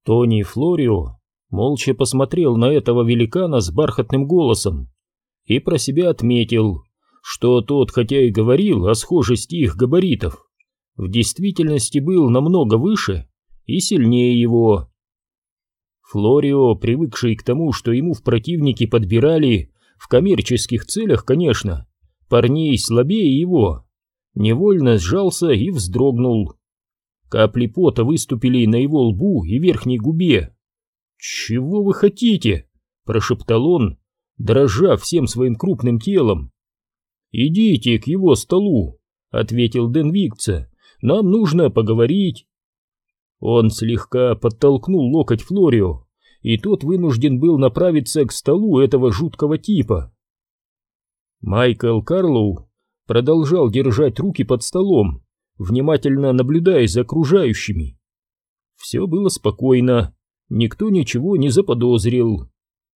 Тони Флорио молча посмотрел на этого великана с бархатным голосом и про себя отметил, что тот, хотя и говорил о схожести их габаритов, в действительности был намного выше и сильнее его. Флорио, привыкший к тому, что ему в противники подбирали, в коммерческих целях, конечно, парней слабее его, невольно сжался и вздрогнул. Капли пота выступили на его лбу и верхней губе. «Чего вы хотите?» – прошептал он, дрожа всем своим крупным телом. «Идите к его столу», — ответил Дэн Викца. «Нам нужно поговорить». Он слегка подтолкнул локоть Флорио, и тот вынужден был направиться к столу этого жуткого типа. Майкл Карлоу продолжал держать руки под столом, внимательно наблюдая за окружающими. Все было спокойно, никто ничего не заподозрил.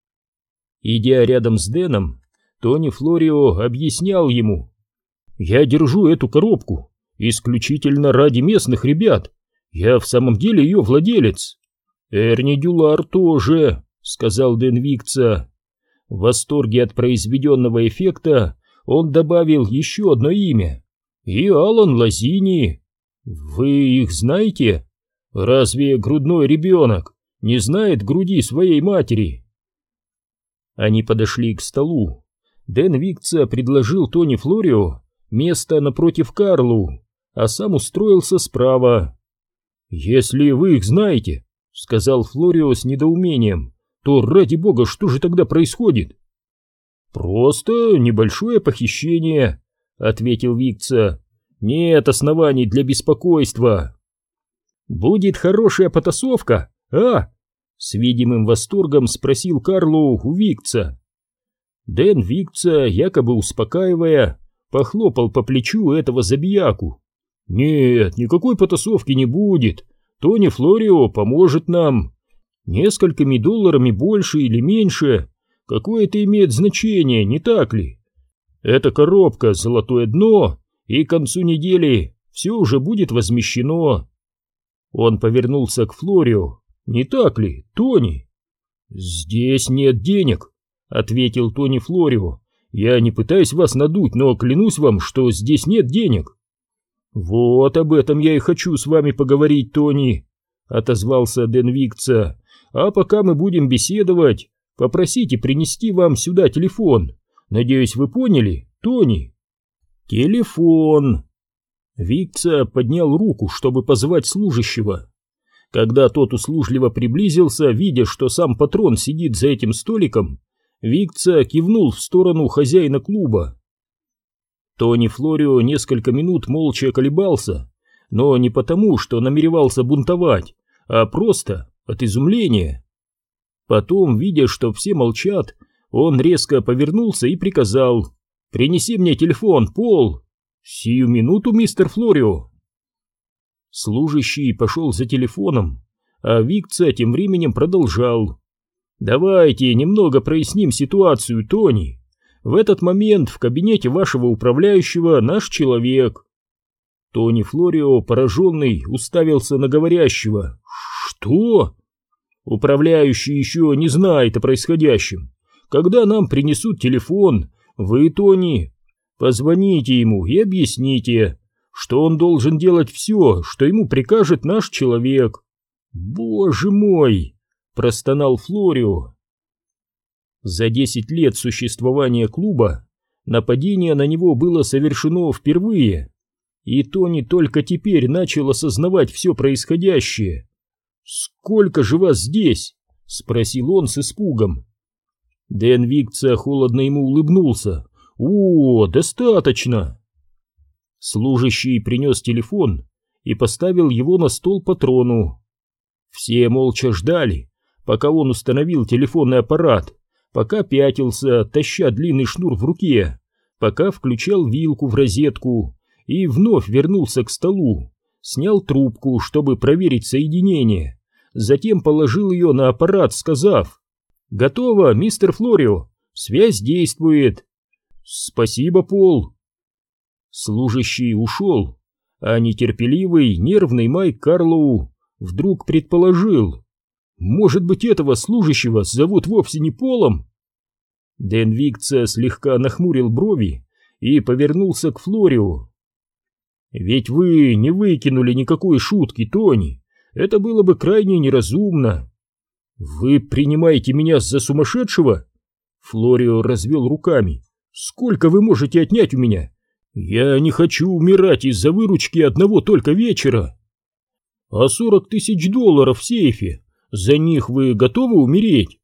Идя рядом с Дэном, Тони Флорио объяснял ему: «Я держу эту коробку исключительно ради местных ребят. Я в самом деле ее владелец». «Эрни Дюлар тоже», — сказал Дэн Викца. В восторге от произведенного эффекта он добавил еще одно имя. «И Алан Лазини. Вы их знаете? Разве грудной ребенок не знает груди своей матери?» Они подошли к столу. Дэн Викца предложил Тони Флорио место напротив Карлоу, а сам устроился справа. «Если вы их знаете, — сказал Флорио с недоумением, — то, ради бога, что же тогда происходит?» «Просто небольшое похищение», — ответил Викца. «Нет оснований для беспокойства». «Будет хорошая потасовка, а?» — с видимым восторгом спросил Карлоу у Викца. Дэн Викца, якобы успокаивая, похлопал по плечу этого забияку. «Нет, никакой потасовки не будет. Тони Флорио поможет нам. Несколькими долларами больше или меньше. Какое это имеет значение, не так ли? Эта коробка — золотое дно, и к концу недели все уже будет возмещено». Он повернулся к Флорио. «Не так ли, Тони?» «Здесь нет денег», — ответил Тони Флорио. «Я не пытаюсь вас надуть, но клянусь вам, что здесь нет денег». «Вот об этом я и хочу с вами поговорить, Тони», — отозвался Дэн Викца. «А пока мы будем беседовать, попросите принести вам сюда телефон. Надеюсь, вы поняли, Тони?» «Телефон». Викца поднял руку, чтобы позвать служащего. Когда тот услужливо приблизился, видя, что сам патрон сидит за этим столиком, Викца кивнул в сторону хозяина клуба. Тони Флорио несколько минут молча колебался, но не потому, что намеревался бунтовать, а просто от изумления. Потом, видя, что все молчат, он резко повернулся и приказал: «Принеси мне телефон, Пол!» «Сию минуту, мистер Флорио!» Служащий пошел за телефоном, а Викца тем временем продолжал: «Давайте немного проясним ситуацию, Тони. В этот момент в кабинете вашего управляющего наш человек». Тони Флорио, пораженный, уставился на говорящего. «Что?» «Управляющий еще не знает о происходящем. Когда нам принесут телефон, вы, Тони, позвоните ему и объясните, что он должен делать все, что ему прикажет наш человек». «Боже мой!» — простонал Флорио. За 10 лет существования клуба нападение на него было совершено впервые, и Тони только теперь начал осознавать все происходящее. «Сколько же вас здесь?» — спросил он с испугом. Дэн Викца холодно ему улыбнулся. «О, достаточно!» Служащий принес телефон и поставил его на стол патрону. Все молча ждали, пока он установил телефонный аппарат, пока пятился, таща длинный шнур в руке, пока включал вилку в розетку и вновь вернулся к столу, снял трубку, чтобы проверить соединение, затем положил ее на аппарат, сказав: «Готово, мистер Флорио, связь действует». «Спасибо, Пол». Служащий ушел, а нетерпеливый, нервный Майк Карлоу вдруг предположил: Может быть, этого служащего зовут вовсе не Полом? Дэн Викца слегка нахмурил брови и повернулся к Флорио. «Ведь вы не выкинули никакой шутки, Тони. Это было бы крайне неразумно. Вы принимаете меня за сумасшедшего?» Флорио развел руками. «Сколько вы можете отнять у меня? Я не хочу умирать из-за выручки одного только вечера. А 40 тысяч долларов в сейфе, за них вы готовы умереть?»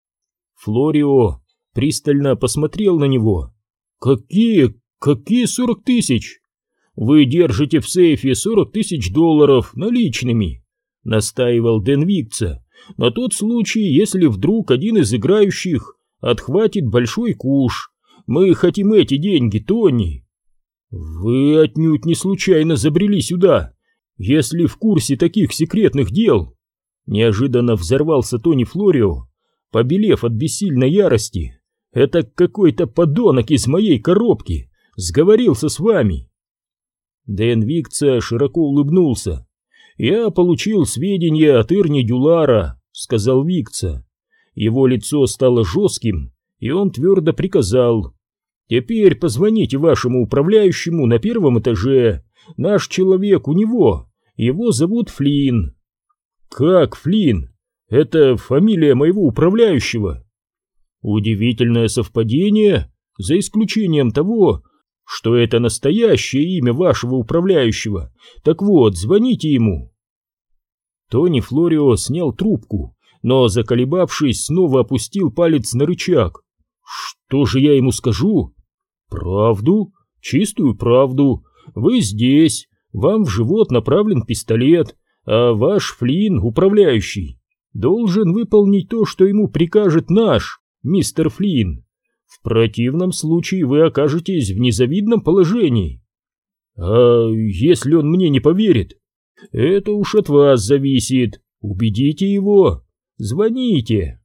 Флорио пристально посмотрел на него. «Какие 40 тысяч? Вы держите в сейфе 40 тысяч долларов наличными», настаивал Дэн Викца, «на тот случай, если вдруг один из играющих отхватит большой куш. Мы хотим эти деньги, Тони». «Вы отнюдь не случайно забрели сюда, если в курсе таких секретных дел». Неожиданно взорвался Тони Флорио, побелев от бессильной ярости. «Это какой-то подонок из моей коробки сговорился с вами». Дэн Викца широко улыбнулся. «Я получил сведения от Эрни Дюлара», — сказал Викца. Его лицо стало жестким, и он твердо приказал: «Теперь позвоните вашему управляющему на первом этаже. Наш человек у него. Его зовут Флинн». «Как Флинн? Это фамилия моего управляющего». «Удивительное совпадение, за исключением того, что это настоящее имя вашего управляющего. Так вот, звоните ему». Тони Флорио снял трубку, но, заколебавшись, снова опустил палец на рычаг. «Что же я ему скажу?» «Правду, чистую правду. Вы здесь, вам в живот направлен пистолет, а ваш Флинн, управляющий, должен выполнить то, что ему прикажет наш мистер Флинн. В противном случае вы окажетесь в незавидном положении. А если он мне не поверит? Это уж от вас зависит. Убедите его. Звоните».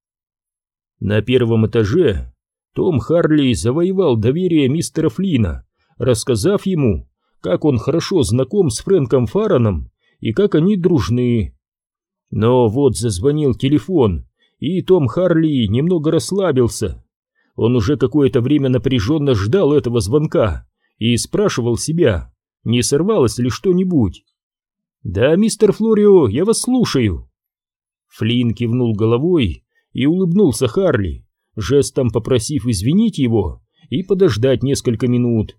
На первом этаже Том Харли завоевал доверие мистера Флинна, рассказав ему, как он хорошо знаком с Фрэнком Фараном и как они дружны. Но вот зазвонил телефон, и Том Харли немного расслабился. Он уже какое-то время напряженно ждал этого звонка и спрашивал себя, не сорвалось ли что-нибудь. «Да, мистер Флорио, я вас слушаю». Флинн кивнул головой и улыбнулся Харли, жестом попросив извинить его и подождать несколько минут.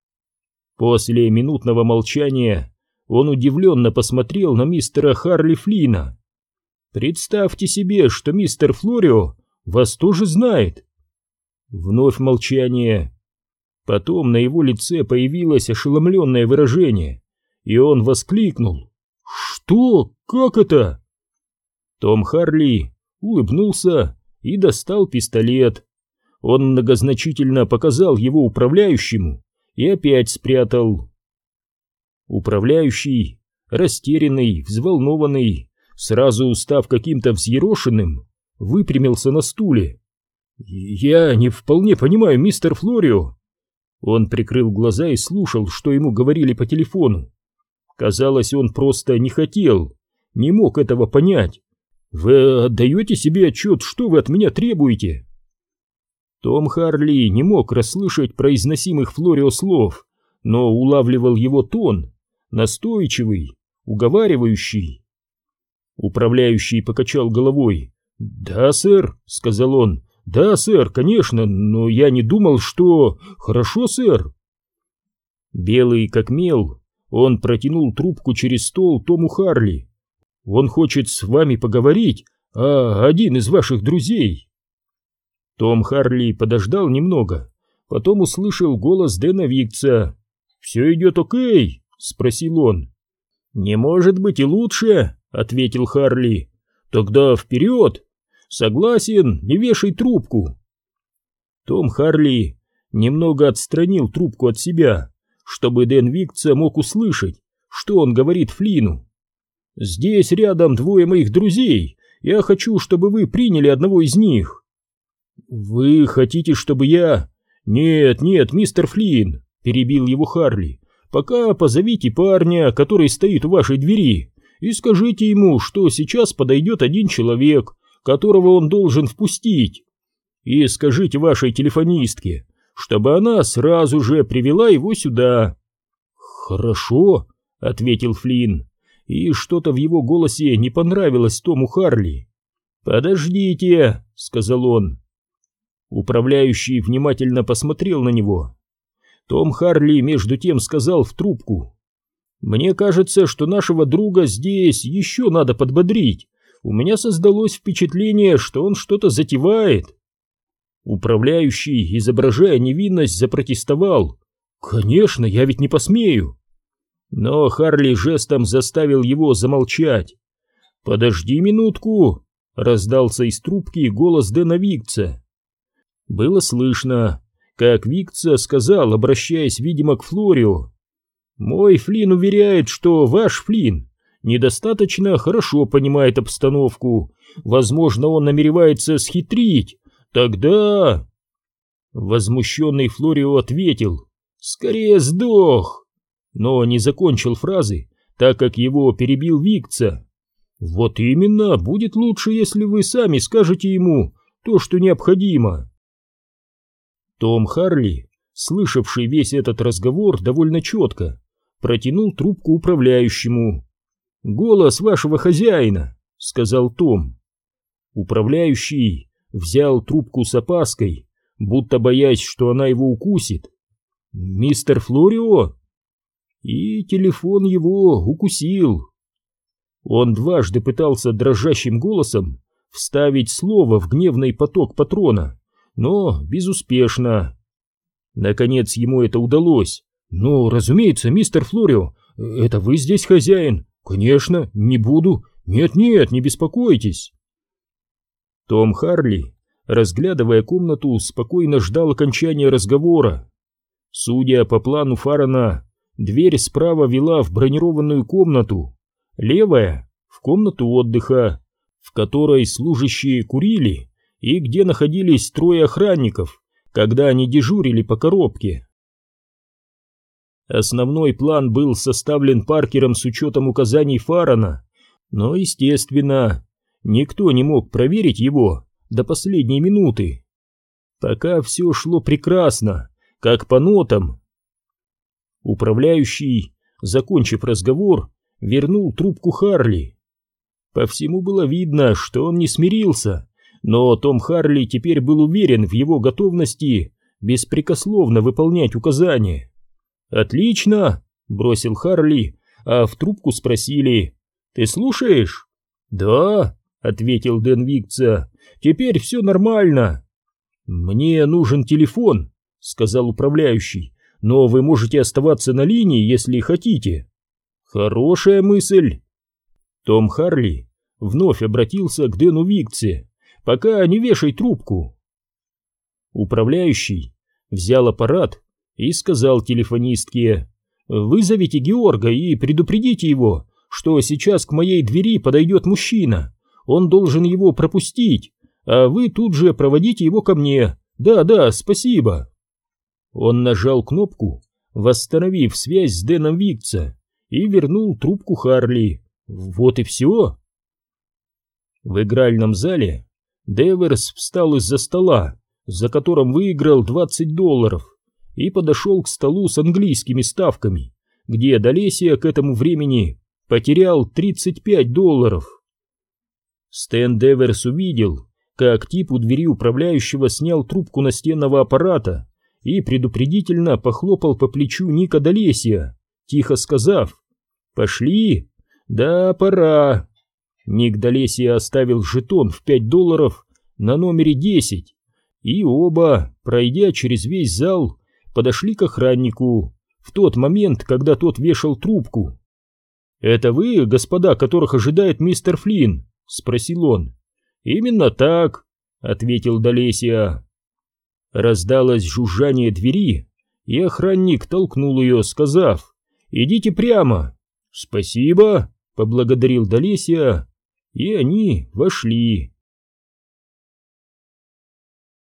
После минутного молчания он удивленно посмотрел на мистера Харли Флинна. «Представьте себе, что мистер Флорио вас тоже знает». Вновь молчание. Потом на его лице появилось ошеломленное выражение, и он воскликнул: «Что? Как это?» Том Харли улыбнулся и достал пистолет. Он многозначительно показал его управляющему и опять спрятал. Управляющий, растерянный, взволнованный, сразу став каким-то взъерошенным, выпрямился на стуле. «Я не вполне понимаю, мистер Флорио». Он прикрыл глаза и слушал, что ему говорили по телефону. Казалось, он просто не хотел, не мог этого понять. «Вы отдаете себе отчет, что вы от меня требуете?» Том Харли не мог расслышать произносимых Флорио слов, но улавливал его тон, настойчивый, уговаривающий. Управляющий покачал головой. «Да, сэр», — сказал он. «Да, сэр, конечно, но я не думал, что... Хорошо, сэр». Белый как мел, он протянул трубку через стол Тому Харли. «Он хочет с вами поговорить, один из ваших друзей». Том Харли подождал немного, потом услышал голос Дэна Викца. «Все идет окей?» — спросил он. «Не может быть и лучше», — ответил Харли. «Тогда вперед! Согласен, не вешай трубку». Том Харли немного отстранил трубку от себя, чтобы Дэн Викца мог услышать, что он говорит Флину. «Здесь рядом двое моих друзей. Я хочу, чтобы вы приняли одного из них». «Вы хотите, чтобы я...» «Нет, мистер Флинн», — перебил его Харли. «Пока позовите парня, который стоит у вашей двери. и скажите ему, что сейчас подойдет один человек, которого он должен впустить. И скажите вашей телефонистке, чтобы она сразу же привела его сюда». «Хорошо», — ответил Флинн, и что-то в его голосе не понравилось Тому Харли. «Подождите», — сказал он. Управляющий внимательно посмотрел на него. Том Харли между тем сказал в трубку: «Мне кажется, что нашего друга здесь еще надо подбодрить. У меня создалось впечатление, что он что-то затевает». Управляющий, изображая невинность, запротестовал: «Конечно, я ведь не посмею». Но Харли жестом заставил его замолчать. «Подожди минутку», — раздался из трубки голос Дэна Викца. Было слышно, как Викца сказал, обращаясь, видимо, к Флорио: «Мой Флинн уверяет, что ваш Флинн недостаточно хорошо понимает обстановку. Возможно, он намеревается схитрить. Тогда...» Возмущенный Флорио ответил: «Скорее сдох!» Но не закончил фразы, так как его перебил Викца. «Вот именно, будет лучше, если вы сами скажете ему то, что необходимо». Том Харли, слышавший весь этот разговор довольно четко, протянул трубку управляющему. «Голос вашего хозяина», — сказал Том. Управляющий взял трубку с опаской, будто боясь, что она его укусит. «Мистер Флорио?» И телефон его укусил. Он дважды пытался дрожащим голосом вставить слово в гневный поток патрона, но безуспешно. Наконец ему это удалось. «Ну, разумеется, мистер Флорио, это вы здесь хозяин. Конечно, не буду. Нет-нет, не беспокойтесь». Том Харли, разглядывая комнату, спокойно ждал окончания разговора. Судя по плану Фаррена, дверь справа вела в бронированную комнату, левая — в комнату отдыха, в которой служащие курили и где находились трое охранников, когда они дежурили по коробке. Основной план был составлен Паркером с учетом указаний Фаррена, но, естественно, никто не мог проверить его до последней минуты. Пока все шло прекрасно, как по нотам. Управляющий, закончив разговор, вернул трубку Харли. По всему было видно, что он не смирился, но Том Харли теперь был уверен в его готовности беспрекословно выполнять указания. «Отлично!» — бросил Харли, а в трубку спросили: «Ты слушаешь?» «Да», — ответил Дэн Викца, — «теперь все нормально». «Мне нужен телефон», — сказал управляющий, — «но вы можете оставаться на линии, если хотите». «Хорошая мысль». Том Харли вновь обратился к Дэну Викце: «Пока не вешай трубку». Управляющий взял аппарат и сказал телефонистке: «Вызовите Георга и предупредите его, что сейчас к моей двери подойдет мужчина. Он должен его пропустить, а вы тут же проводите его ко мне. Да, спасибо». Он нажал кнопку, восстановив связь с Дэном Викца, и вернул трубку Харли. Вот и все. В игральном зале Деверс встал из-за стола, за которым выиграл $20, и подошел к столу с английскими ставками, где Долесия к этому времени потерял $35. Стэн Деверс увидел, как тип у двери управляющего снял трубку настенного аппарата и предупредительно похлопал по плечу Ника Долесия, тихо сказав: «Пошли? Да, пора». Ник Долесия оставил жетон в $5 на номере 10, и оба, пройдя через весь зал, подошли к охраннику в тот момент, когда тот вешал трубку. «Это вы, господа, которых ожидает мистер Флинн?» — спросил он. «Именно так», — ответил Долесия. Раздалось жужжание двери, и охранник толкнул ее, сказав: «Идите прямо». «Спасибо», — поблагодарил Долесия, и они вошли.